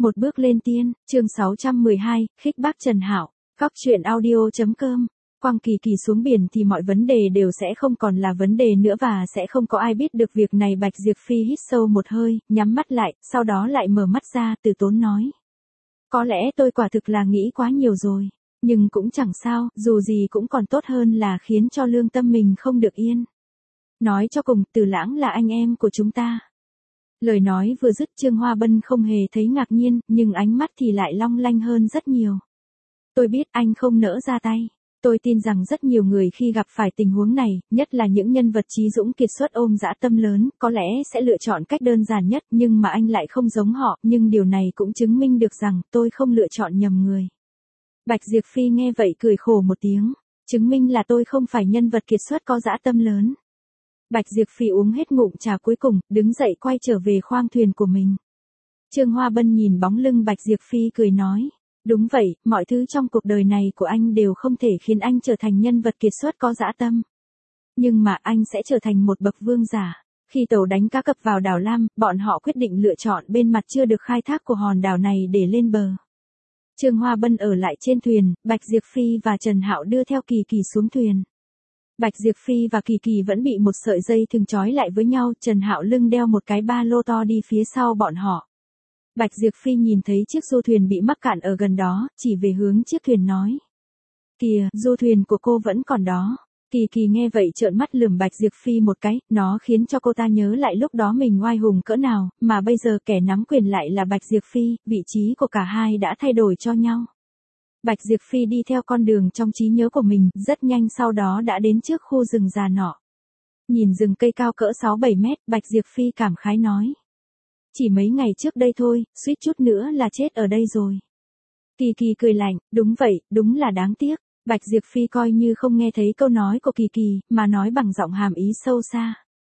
Một bước lên tiên, chương 612, khích bác Trần Hạo, Cóc truyện audio.com. Quăng Kỳ Kỳ xuống biển thì mọi vấn đề đều sẽ không còn là vấn đề nữa và sẽ không có ai biết được việc này. Bạch Diệp Phi hít sâu một hơi, nhắm mắt lại, sau đó lại mở mắt ra, từ tốn nói. Có lẽ tôi quả thực là nghĩ quá nhiều rồi, nhưng cũng chẳng sao, dù gì cũng còn tốt hơn là khiến cho lương tâm mình không được yên. Nói cho cùng, Từ Lãng là anh em của chúng ta. Lời nói vừa dứt, Trương Hoa Bân không hề thấy ngạc nhiên, nhưng ánh mắt thì lại long lanh hơn rất nhiều. Tôi biết anh không nỡ ra tay. Tôi tin rằng rất nhiều người khi gặp phải tình huống này, nhất là những nhân vật trí dũng kiệt xuất ôm dã tâm lớn, có lẽ sẽ lựa chọn cách đơn giản nhất, nhưng mà anh lại không giống họ, nhưng điều này cũng chứng minh được rằng tôi không lựa chọn nhầm người. Bạch Diệp Phi nghe vậy cười khổ một tiếng, chứng minh là tôi không phải nhân vật kiệt xuất có dã tâm lớn. Bạch Diệp Phi uống hết ngụm trà cuối cùng, đứng dậy quay trở về khoang thuyền của mình. Trương Hoa Bân nhìn bóng lưng Bạch Diệp Phi cười nói. Đúng vậy, mọi thứ trong cuộc đời này của anh đều không thể khiến anh trở thành nhân vật kiệt xuất có dã tâm. Nhưng mà anh sẽ trở thành một bậc vương giả. Khi tàu đánh cá cập vào đảo Lam, bọn họ quyết định lựa chọn bên mặt chưa được khai thác của hòn đảo này để lên bờ. Trương Hoa Bân ở lại trên thuyền, Bạch Diệp Phi và Trần Hạo đưa theo Kỳ Kỳ xuống thuyền. Bạch Diệp Phi và Kỳ Kỳ vẫn bị một sợi dây thừng trói lại với nhau, Trần Hạo lưng đeo một cái ba lô to đi phía sau bọn họ. Bạch Diệp Phi nhìn thấy chiếc du thuyền bị mắc cạn ở gần đó, chỉ về hướng chiếc thuyền nói. Kìa, du thuyền của cô vẫn còn đó. Kỳ Kỳ nghe vậy trợn mắt lườm Bạch Diệp Phi một cái, nó khiến cho cô ta nhớ lại lúc đó mình oai hùng cỡ nào, mà bây giờ kẻ nắm quyền lại là Bạch Diệp Phi, vị trí của cả hai đã thay đổi cho nhau. Bạch Diệp Phi đi theo con đường trong trí nhớ của mình, rất nhanh sau đó đã đến trước khu rừng già nọ. Nhìn rừng cây cao cỡ 6-7 mét, Bạch Diệp Phi cảm khái nói. Chỉ mấy ngày trước đây thôi, suýt chút nữa là chết ở đây rồi. Kỳ Kỳ cười lạnh, đúng vậy, đúng là đáng tiếc. Bạch Diệp Phi coi như không nghe thấy câu nói của Kỳ Kỳ, mà nói bằng giọng hàm ý sâu xa.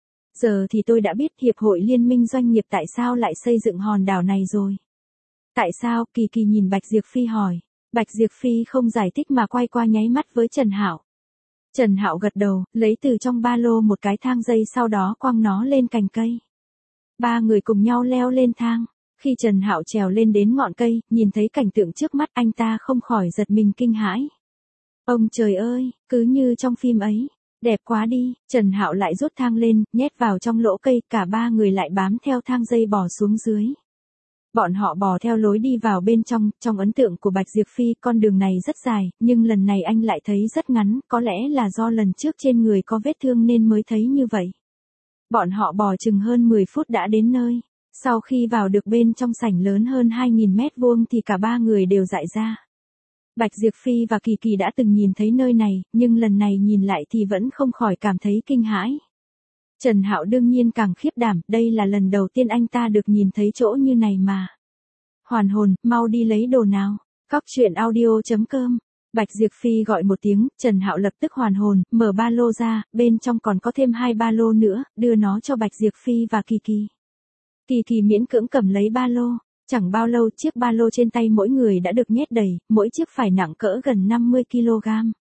Giờ thì tôi đã biết Hiệp hội Liên minh Doanh nghiệp tại sao lại xây dựng hòn đảo này rồi. Tại sao? Kỳ Kỳ nhìn Bạch Diệp Phi hỏi. Bạch Diệp Phi không giải thích mà quay qua nháy mắt với Trần Hạo. Trần Hạo gật đầu, lấy từ trong ba lô một cái thang dây sau đó quăng nó lên cành cây. Ba người cùng nhau leo lên thang. Khi Trần Hạo trèo lên đến ngọn cây, nhìn thấy cảnh tượng trước mắt anh ta không khỏi giật mình kinh hãi. Ông trời ơi, cứ như trong phim ấy. Đẹp quá đi, Trần Hạo lại rút thang lên, nhét vào trong lỗ cây, cả ba người lại bám theo thang dây bò xuống dưới. Bọn họ bò theo lối đi vào bên trong ấn tượng của Bạch Diệp Phi con đường này rất dài, nhưng lần này anh lại thấy rất ngắn, có lẽ là do lần trước trên người có vết thương nên mới thấy như vậy. Bọn họ bò chừng hơn 10 phút đã đến nơi. Sau khi vào được bên trong sảnh lớn hơn 2.000 mét vuông thì cả ba người đều dại ra. Bạch Diệp Phi và Kỳ Kỳ đã từng nhìn thấy nơi này, nhưng lần này nhìn lại thì vẫn không khỏi cảm thấy kinh hãi. Trần Hạo đương nhiên càng khiếp đảm, đây là lần đầu tiên anh ta được nhìn thấy chỗ như này mà. Hoàn hồn, mau đi lấy đồ nào. Cóc truyện audio.com. Bạch Diệp Phi gọi một tiếng, Trần Hạo lập tức hoàn hồn, mở ba lô ra, bên trong còn có thêm 2 ba lô nữa, đưa nó cho Bạch Diệp Phi và Kỳ Kỳ. Kỳ Kỳ miễn cưỡng cầm lấy ba lô, chẳng bao lâu chiếc ba lô trên tay mỗi người đã được nhét đầy, mỗi chiếc phải nặng cỡ gần 50 kg.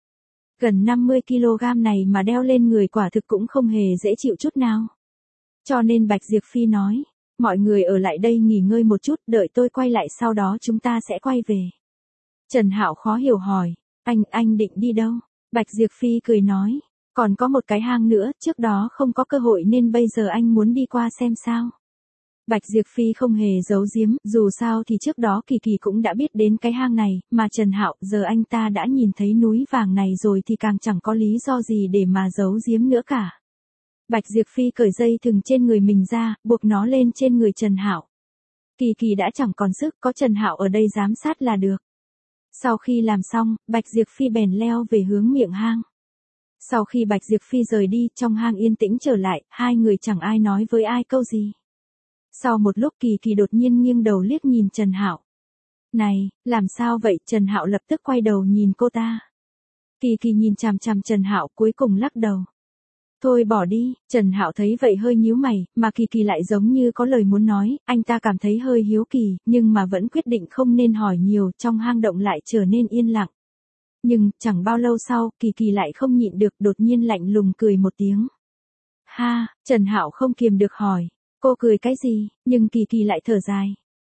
Gần 50 kg này mà đeo lên người quả thực cũng không hề dễ chịu chút nào. Cho nên Bạch Diệp Phi nói, mọi người ở lại đây nghỉ ngơi một chút, đợi tôi quay lại sau đó chúng ta sẽ quay về. Trần Hạo khó hiểu hỏi, anh định đi đâu? Bạch Diệp Phi cười nói, còn có một cái hang nữa, trước đó không có cơ hội nên bây giờ anh muốn đi qua xem sao. Bạch Diệp Phi không hề giấu giếm, dù sao thì trước đó Kỳ Kỳ cũng đã biết đến cái hang này, mà Trần Hạo giờ anh ta đã nhìn thấy núi vàng này rồi thì càng chẳng có lý do gì để mà giấu giếm nữa cả. Bạch Diệp Phi cởi dây thừng trên người mình ra, buộc nó lên trên người Trần Hạo. Kỳ Kỳ đã chẳng còn sức, có Trần Hạo ở đây giám sát là được. Sau khi làm xong, Bạch Diệp Phi bèn leo về hướng miệng hang. Sau khi Bạch Diệp Phi rời đi, trong hang yên tĩnh trở lại, hai người chẳng ai nói với ai câu gì. Sau một lúc Kỳ Kỳ đột nhiên nghiêng đầu liếc nhìn Trần Hạo. Này, làm sao vậy? Trần Hạo lập tức quay đầu nhìn cô ta. Kỳ Kỳ nhìn chằm chằm Trần Hạo cuối cùng lắc đầu. Thôi bỏ đi, Trần Hạo thấy vậy hơi nhíu mày, mà Kỳ Kỳ lại giống như có lời muốn nói, anh ta cảm thấy hơi hiếu kỳ, nhưng mà vẫn quyết định không nên hỏi nhiều, trong hang động lại trở nên yên lặng. Nhưng, chẳng bao lâu sau, Kỳ Kỳ lại không nhịn được, đột nhiên lạnh lùng cười một tiếng. Ha, Trần Hạo không kiềm được hỏi, cô cười cái gì, nhưng Kỳ Kỳ lại thở dài.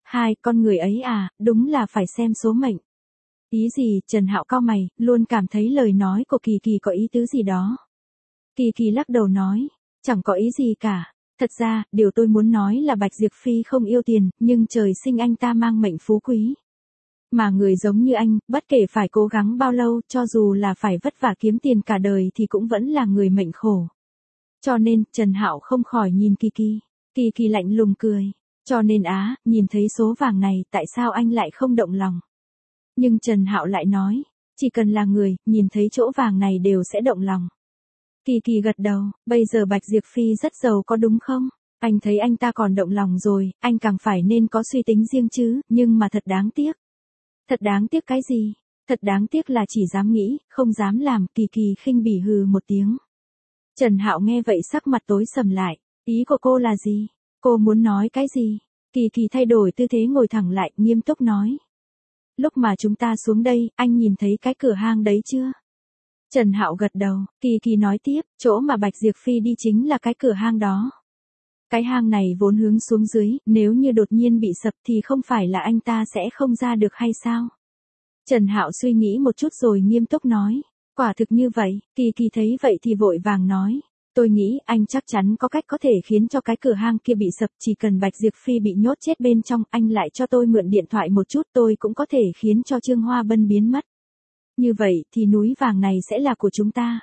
Hai, con người ấy à, đúng là phải xem số mệnh. Ý gì? Trần Hạo cau mày, luôn cảm thấy lời nói của Kỳ Kỳ có ý tứ gì đó. Kỳ Kỳ lắc đầu nói, chẳng có ý gì cả. Thật ra, điều tôi muốn nói là Bạch Diệp Phi không yêu tiền, nhưng trời sinh anh ta mang mệnh phú quý. Mà người giống như anh, bất kể phải cố gắng bao lâu, cho dù là phải vất vả kiếm tiền cả đời thì cũng vẫn là người mệnh khổ. Cho nên, Trần Hạo không khỏi nhìn Kỳ Kỳ. Kỳ Kỳ lạnh lùng cười. Cho nên nhìn thấy số vàng này, tại sao anh lại không động lòng? Nhưng Trần Hạo lại nói, chỉ cần là người, nhìn thấy chỗ vàng này đều sẽ động lòng. Kỳ Kỳ gật đầu, bây giờ Bạch Diệp Phi rất giàu có đúng không? Anh thấy anh ta còn động lòng rồi, anh càng phải nên có suy tính riêng chứ, nhưng mà thật đáng tiếc. Thật đáng tiếc cái gì? Thật đáng tiếc là chỉ dám nghĩ, không dám làm. Kỳ Kỳ khinh bỉ hừ một tiếng. Trần Hạo nghe vậy sắc mặt tối sầm lại, ý của cô là gì? Cô muốn nói cái gì? Kỳ Kỳ thay đổi tư thế ngồi thẳng lại, nghiêm túc nói. Lúc mà chúng ta xuống đây, anh nhìn thấy cái cửa hang đấy chưa? Trần Hạo gật đầu, Kỳ Kỳ nói tiếp, chỗ mà Bạch Diệp Phi đi chính là cái cửa hang đó. Cái hang này vốn hướng xuống dưới, nếu như đột nhiên bị sập thì không phải là anh ta sẽ không ra được hay sao? Trần Hạo suy nghĩ một chút rồi nghiêm túc nói, quả thực như vậy. Kỳ Kỳ thấy vậy thì vội vàng nói, tôi nghĩ anh chắc chắn có cách có thể khiến cho cái cửa hang kia bị sập, chỉ cần Bạch Diệp Phi bị nhốt chết bên trong, anh lại cho tôi mượn điện thoại một chút, tôi cũng có thể khiến cho Trương Hoa Bân biến mất. Như vậy thì núi vàng này sẽ là của chúng ta.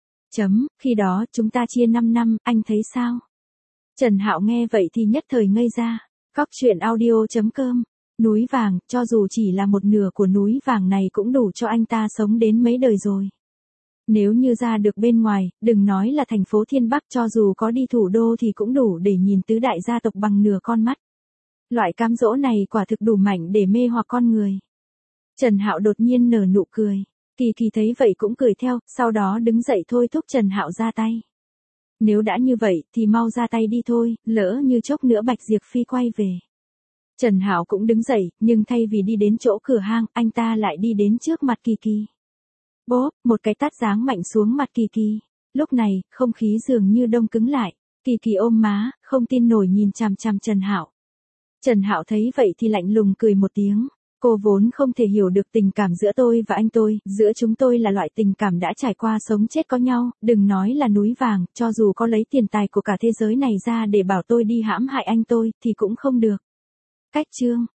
Khi đó chúng ta chia 5 năm, anh thấy sao? Trần Hạo nghe vậy thì nhất thời ngây ra. Cóc truyện audio.com. Núi vàng, cho dù chỉ là một nửa của núi vàng này cũng đủ cho anh ta sống đến mấy đời rồi. Nếu như ra được bên ngoài, đừng nói là thành phố Thiên Bắc, cho dù có đi thủ đô thì cũng đủ để nhìn tứ đại gia tộc bằng nửa con mắt. Loại cám dỗ này quả thực đủ mạnh để mê hoặc con người. Trần Hạo đột nhiên nở nụ cười. Kỳ Kỳ thấy vậy cũng cười theo, sau đó đứng dậy thôi thúc Trần Hạo ra tay. Nếu đã như vậy thì mau ra tay đi thôi, lỡ như chốc nữa Bạch Diệp Phi quay về. Trần Hạo cũng đứng dậy, nhưng thay vì đi đến chỗ cửa hang, anh ta lại đi đến trước mặt Kỳ Kỳ. Bốp, một cái tát giáng mạnh xuống mặt Kỳ Kỳ. Lúc này, không khí dường như đông cứng lại. Kỳ Kỳ ôm má, không tin nổi nhìn chằm chằm Trần Hạo. Trần Hạo thấy vậy thì lạnh lùng cười một tiếng. Cô vốn không thể hiểu được tình cảm giữa tôi và anh tôi, giữa chúng tôi là loại tình cảm đã trải qua sống chết có nhau, đừng nói là núi vàng, cho dù có lấy tiền tài của cả thế giới này ra để bảo tôi đi hãm hại anh tôi, thì cũng không được. Cách chương